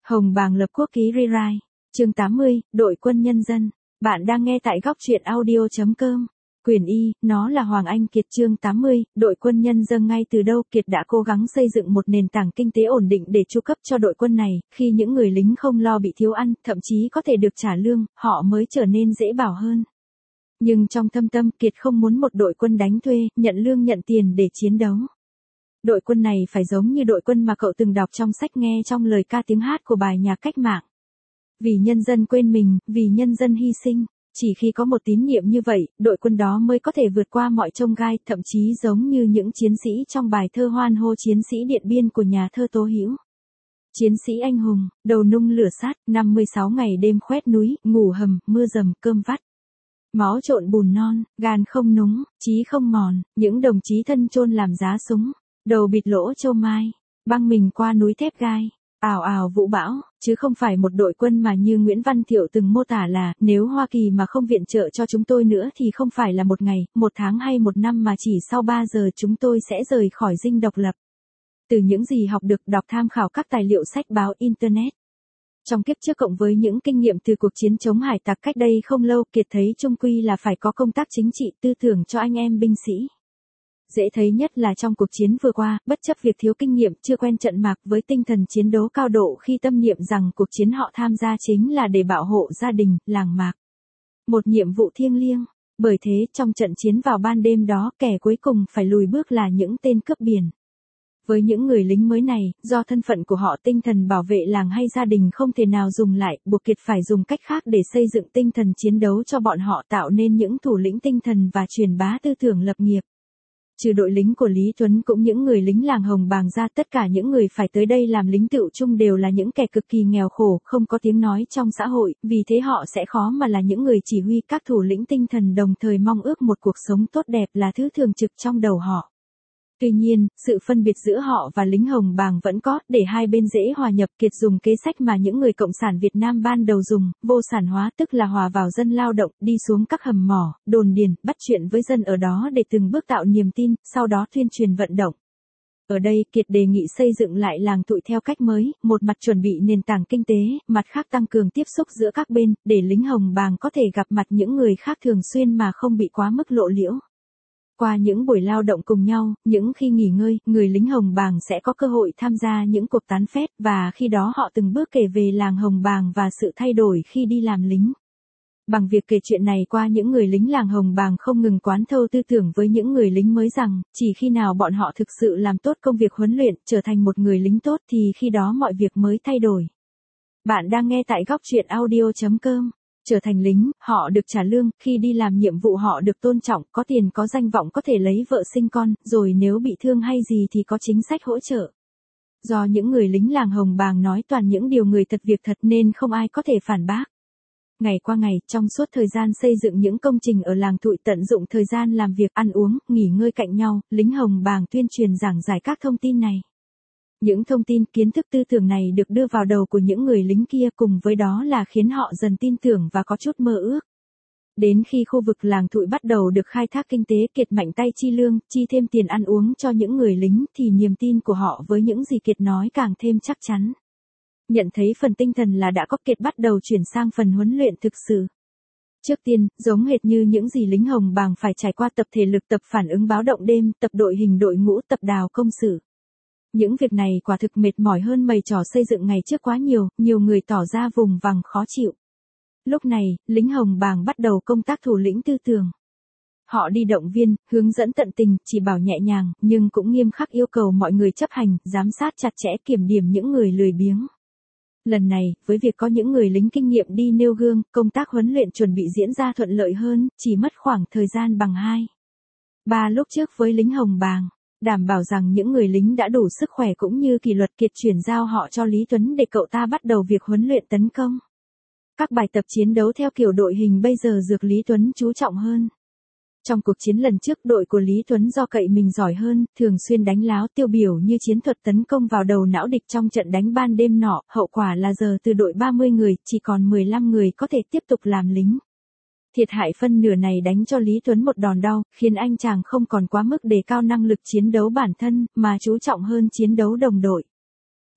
Hồng Bàng lập quốc ký rewrite. Chương 80, đội quân nhân dân. Bạn đang nghe tại góc truyện audio.com. Quyền Y, nó là Hoàng Anh Kiệt. Chương 80, đội quân nhân dân. Ngay từ đâu Kiệt đã cố gắng xây dựng một nền tảng kinh tế ổn định để chu cấp cho đội quân này, khi những người lính không lo bị thiếu ăn, thậm chí có thể được trả lương, họ mới trở nên dễ bảo hơn. Nhưng trong thâm tâm Kiệt không muốn một đội quân đánh thuê, nhận lương nhận tiền để chiến đấu. Đội quân này phải giống như đội quân mà cậu từng đọc trong sách, nghe trong lời ca tiếng hát của bài nhạc cách mạng. Vì nhân dân quên mình, vì nhân dân hy sinh. Chỉ khi có một tín nhiệm như vậy, đội quân đó mới có thể vượt qua mọi chông gai, thậm chí giống như những chiến sĩ trong bài thơ hoan hô chiến sĩ Điện Biên của nhà thơ Tố Hữu. Chiến sĩ anh hùng, đầu nung lửa sát, 56 ngày đêm khoét núi, ngủ hầm, mưa dầm, cơm vắt. Máu trộn bùn non, gan không núng, chí không mòn, những đồng chí thân chôn làm giá súng, đầu bịt lỗ châu mai, băng mình qua núi thép gai. Ào ào vũ bão, chứ không phải một đội quân mà như Nguyễn Văn Thiệu từng mô tả là, nếu Hoa Kỳ mà không viện trợ cho chúng tôi nữa thì không phải là một ngày, một tháng hay một năm mà chỉ sau 3 giờ chúng tôi sẽ rời khỏi dinh độc lập. Từ những gì học được, đọc tham khảo các tài liệu sách báo Internet. Trong kiếp trước cộng với những kinh nghiệm từ cuộc chiến chống hải tặc cách đây không lâu, Kiệt thấy chung quy là phải có công tác chính trị tư tưởng cho anh em binh sĩ. Dễ thấy nhất là trong cuộc chiến vừa qua, bất chấp việc thiếu kinh nghiệm, chưa quen trận mạc, với tinh thần chiến đấu cao độ khi tâm niệm rằng cuộc chiến họ tham gia chính là để bảo hộ gia đình, làng mạc. Một nhiệm vụ thiêng liêng. Bởi thế, trong trận chiến vào ban đêm đó, kẻ cuối cùng phải lùi bước là những tên cướp biển. Với những người lính mới này, do thân phận của họ, tinh thần bảo vệ làng hay gia đình không thể nào dùng lại, buộc Kiệt phải dùng cách khác để xây dựng tinh thần chiến đấu cho bọn họ, tạo nên những thủ lĩnh tinh thần và truyền bá tư tưởng lập nghiệp. Trừ đội lính của Lý Tuấn cũng những người lính làng Hồng Bàng ra, tất cả những người phải tới đây làm lính tựu chung đều là những kẻ cực kỳ nghèo khổ, không có tiếng nói trong xã hội, vì thế họ sẽ khó mà là những người chỉ huy, các thủ lĩnh tinh thần đồng thời mong ước một cuộc sống tốt đẹp là thứ thường trực trong đầu họ. Tuy nhiên, sự phân biệt giữa họ và lính Hồng Bàng vẫn có, để hai bên dễ hòa nhập. Kiệt dùng kế sách mà những người cộng sản Việt Nam ban đầu dùng, vô sản hóa, tức là hòa vào dân lao động, đi xuống các hầm mỏ, đồn điền, bắt chuyện với dân ở đó để từng bước tạo niềm tin, sau đó tuyên truyền vận động. Ở đây, Kiệt đề nghị xây dựng lại làng Tụi theo cách mới, một mặt chuẩn bị nền tảng kinh tế, mặt khác tăng cường tiếp xúc giữa các bên, để lính Hồng Bàng có thể gặp mặt những người khác thường xuyên mà không bị quá mức lộ liễu. Qua những buổi lao động cùng nhau, những khi nghỉ ngơi, người lính Hồng Bàng sẽ có cơ hội tham gia những cuộc tán phét, và khi đó họ từng bước kể về làng Hồng Bàng và sự thay đổi khi đi làm lính. Bằng việc kể chuyện này qua những người lính làng Hồng Bàng không ngừng quán thâu tư tưởng với những người lính mới rằng, chỉ khi nào bọn họ thực sự làm tốt công việc huấn luyện, trở thành một người lính tốt thì khi đó mọi việc mới thay đổi. Bạn đang nghe tại góc truyện audio.com. Trở thành lính, họ được trả lương, khi đi làm nhiệm vụ họ được tôn trọng, có tiền có danh vọng, có thể lấy vợ sinh con, rồi nếu bị thương hay gì thì có chính sách hỗ trợ. Do những người lính làng Hồng Bàng nói toàn những điều người thật việc thật nên không ai có thể phản bác. Ngày qua ngày, trong suốt thời gian xây dựng những công trình ở làng Tụi, tận dụng thời gian làm việc, ăn uống, nghỉ ngơi cạnh nhau, lính Hồng Bàng tuyên truyền giảng giải các thông tin này. Những thông tin, kiến thức tư tưởng này được đưa vào đầu của những người lính kia, cùng với đó là khiến họ dần tin tưởng và có chút mơ ước. Đến khi khu vực làng Tụi bắt đầu được khai thác kinh tế, Kiệt mạnh tay chi lương, chi thêm tiền ăn uống cho những người lính, thì niềm tin của họ với những gì Kiệt nói càng thêm chắc chắn. Nhận thấy phần tinh thần là đã có, Kiệt bắt đầu chuyển sang phần huấn luyện thực sự. Trước tiên, giống hệt như những gì lính Hồng Bàng phải trải qua: tập thể lực, tập phản ứng báo động đêm, tập đội hình đội ngũ, tập đào công sự. Những việc này quả thực mệt mỏi hơn mày trò xây dựng ngày trước quá nhiều, nhiều người tỏ ra vùng vằng khó chịu. Lúc này, lính Hồng Bàng bắt đầu công tác thủ lĩnh tư tưởng. Họ đi động viên, hướng dẫn tận tình, chỉ bảo nhẹ nhàng, nhưng cũng nghiêm khắc yêu cầu mọi người chấp hành, giám sát chặt chẽ, kiểm điểm những người lười biếng. Lần này, với việc có những người lính kinh nghiệm đi nêu gương, công tác huấn luyện chuẩn bị diễn ra thuận lợi hơn, chỉ mất khoảng thời gian bằng 2-3 lúc trước với lính Hồng Bàng. Đảm bảo rằng những người lính đã đủ sức khỏe cũng như kỷ luật, Kiệt chuyển giao họ cho Lý Tuấn để cậu ta bắt đầu việc huấn luyện tấn công. Các bài tập chiến đấu theo kiểu đội hình bây giờ được Lý Tuấn chú trọng hơn. Trong cuộc chiến lần trước, đội của Lý Tuấn do cậy mình giỏi hơn, thường xuyên đánh láo tiêu biểu như chiến thuật tấn công vào đầu não địch trong trận đánh ban đêm nọ, hậu quả là giờ từ đội 30 người, chỉ còn 15 người có thể tiếp tục làm lính. Thiệt hại phân nửa này đánh cho Lý Tuấn một đòn đau, khiến anh chàng không còn quá mức đề cao năng lực chiến đấu bản thân, mà chú trọng hơn chiến đấu đồng đội.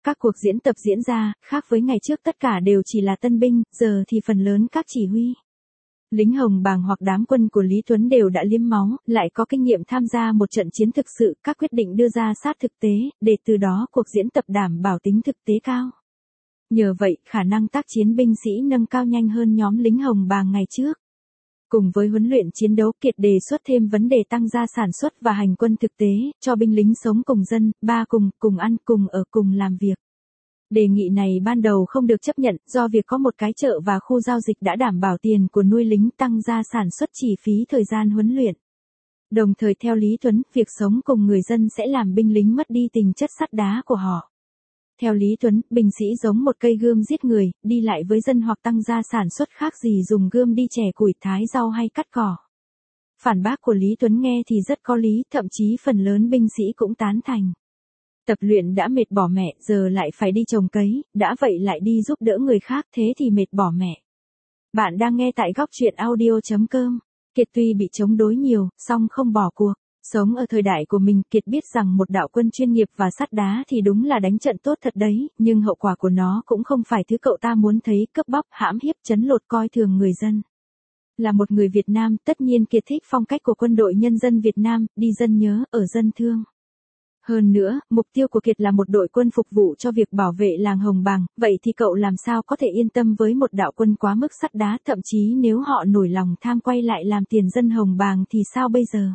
Các cuộc diễn tập diễn ra, khác với ngày trước tất cả đều chỉ là tân binh, giờ thì phần lớn các chỉ huy lính Hồng Bàng hoặc đám quân của Lý Tuấn đều đã liếm máu, lại có kinh nghiệm tham gia một trận chiến thực sự, các quyết định đưa ra sát thực tế, để từ đó cuộc diễn tập đảm bảo tính thực tế cao. Nhờ vậy, khả năng tác chiến binh sĩ nâng cao nhanh hơn nhóm lính Hồng Bàng ngày trước. Cùng với huấn luyện chiến đấu, Kiệt đề xuất thêm vấn đề tăng gia sản xuất và hành quân thực tế, cho binh lính sống cùng dân, cùng ăn, cùng ở, cùng làm việc. Đề nghị này ban đầu không được chấp nhận, do việc có một cái chợ và khu giao dịch đã đảm bảo tiền của nuôi lính tăng gia sản xuất chi phí thời gian huấn luyện. Đồng thời theo Lý Tuấn, việc sống cùng người dân sẽ làm binh lính mất đi tính chất sắt đá của họ. Theo Lý Tuấn, binh sĩ giống một cây gươm giết người, đi lại với dân hoặc tăng gia sản xuất khác gì dùng gươm đi chẻ củi thái rau hay cắt cỏ. Phản bác của Lý Tuấn nghe thì rất có lý, thậm chí phần lớn binh sĩ cũng tán thành. Tập luyện đã mệt bỏ mẹ, giờ lại phải đi trồng cấy, đã vậy lại đi giúp đỡ người khác, thế thì mệt bỏ mẹ. Bạn đang nghe tại góc truyện audio.com. Kiệt tuy bị chống đối nhiều, song không bỏ cuộc. Sống ở thời đại của mình, Kiệt biết rằng một đạo quân chuyên nghiệp và sắt đá thì đúng là đánh trận tốt thật đấy, nhưng hậu quả của nó cũng không phải thứ cậu ta muốn thấy, cướp bóc, hãm hiếp, trấn lột, coi thường người dân. Là một người Việt Nam, tất nhiên Kiệt thích phong cách của quân đội nhân dân Việt Nam, đi dân nhớ, ở dân thương. Hơn nữa, mục tiêu của Kiệt là một đội quân phục vụ cho việc bảo vệ làng Hồng Bàng, vậy thì cậu làm sao có thể yên tâm với một đạo quân quá mức sắt đá, thậm chí nếu họ nổi lòng tham quay lại làm tiền dân Hồng Bàng thì sao bây giờ?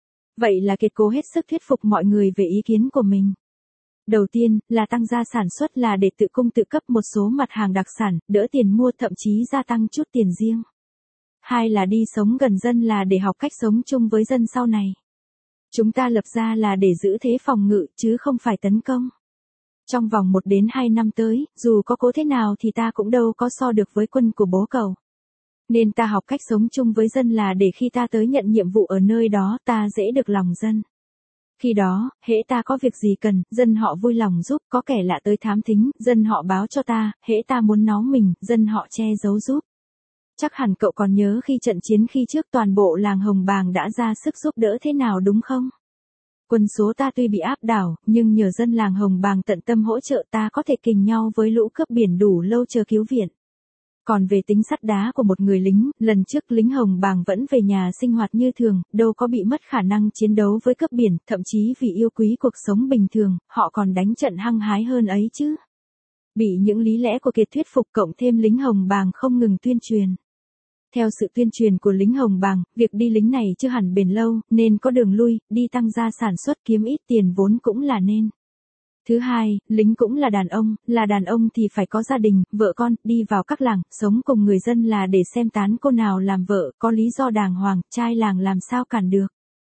Vậy là Kiệt cố hết sức thuyết phục mọi người về ý kiến của mình. Đầu tiên, là tăng gia sản xuất là để tự cung tự cấp một số mặt hàng đặc sản, đỡ tiền mua, thậm chí gia tăng chút tiền riêng. Hai là đi sống gần dân là để học cách sống chung với dân sau này. Chúng ta lập ra là để giữ thế phòng ngự, chứ không phải tấn công. Trong vòng 1 đến 2 năm tới, dù có cố thế nào thì ta cũng đâu có so được với quân của bố cậu. Nên ta học cách sống chung với dân là để khi ta tới nhận nhiệm vụ ở nơi đó, ta dễ được lòng dân. Khi đó, hễ ta có việc gì cần, dân họ vui lòng giúp, có kẻ lạ tới thám thính, dân họ báo cho ta, hễ ta muốn náu mình, dân họ che giấu giúp. Chắc hẳn cậu còn nhớ khi trận chiến khi trước toàn bộ làng Hồng Bàng đã ra sức giúp đỡ thế nào đúng không? Quân số ta tuy bị áp đảo, nhưng nhờ dân làng Hồng Bàng tận tâm hỗ trợ ta có thể kình nhau với lũ cướp biển đủ lâu chờ cứu viện. Còn về tính sắt đá của một người lính, lần trước lính Hồng Bàng vẫn về nhà sinh hoạt như thường, đâu có bị mất khả năng chiến đấu với cướp biển, thậm chí vì yêu quý cuộc sống bình thường, họ còn đánh trận hăng hái hơn ấy chứ. Bị những lý lẽ của Kiệt thuyết phục, cộng thêm lính Hồng Bàng không ngừng tuyên truyền. Theo sự tuyên truyền của lính Hồng Bàng, việc đi lính này chưa hẳn bền lâu, nên có đường lui, đi tăng gia sản xuất kiếm ít tiền vốn cũng là nên. Thứ hai, lính cũng là đàn ông thì phải có gia đình, vợ con, đi vào các làng, sống cùng người dân là để xem tán cô nào làm vợ, có lý do đàng hoàng, trai làng làm sao cản được.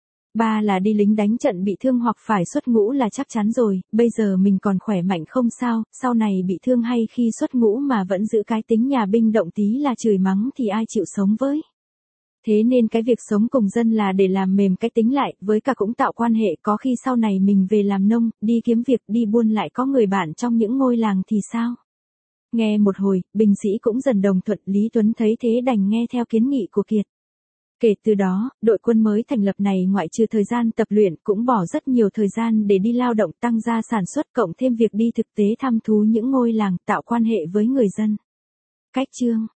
Ba là đi lính đánh trận bị thương hoặc phải xuất ngũ là chắc chắn rồi, bây giờ mình còn khỏe mạnh không sao, sau này bị thương hay khi xuất ngũ mà vẫn giữ cái tính nhà binh động tí là chửi mắng thì ai chịu sống với. Thế nên cái việc sống cùng dân là để làm mềm cái tính lại, với cả cũng tạo quan hệ, có khi sau này mình về làm nông, đi kiếm việc, đi buôn lại có người bạn trong những ngôi làng thì sao? Nghe một hồi, binh sĩ cũng dần đồng thuận, Lý Tuấn thấy thế đành nghe theo kiến nghị của Kiệt. Kể từ đó, đội quân mới thành lập này ngoại trừ thời gian tập luyện cũng bỏ rất nhiều thời gian để đi lao động tăng gia sản xuất, cộng thêm việc đi thực tế thăm thú những ngôi làng, tạo quan hệ với người dân. Cách chương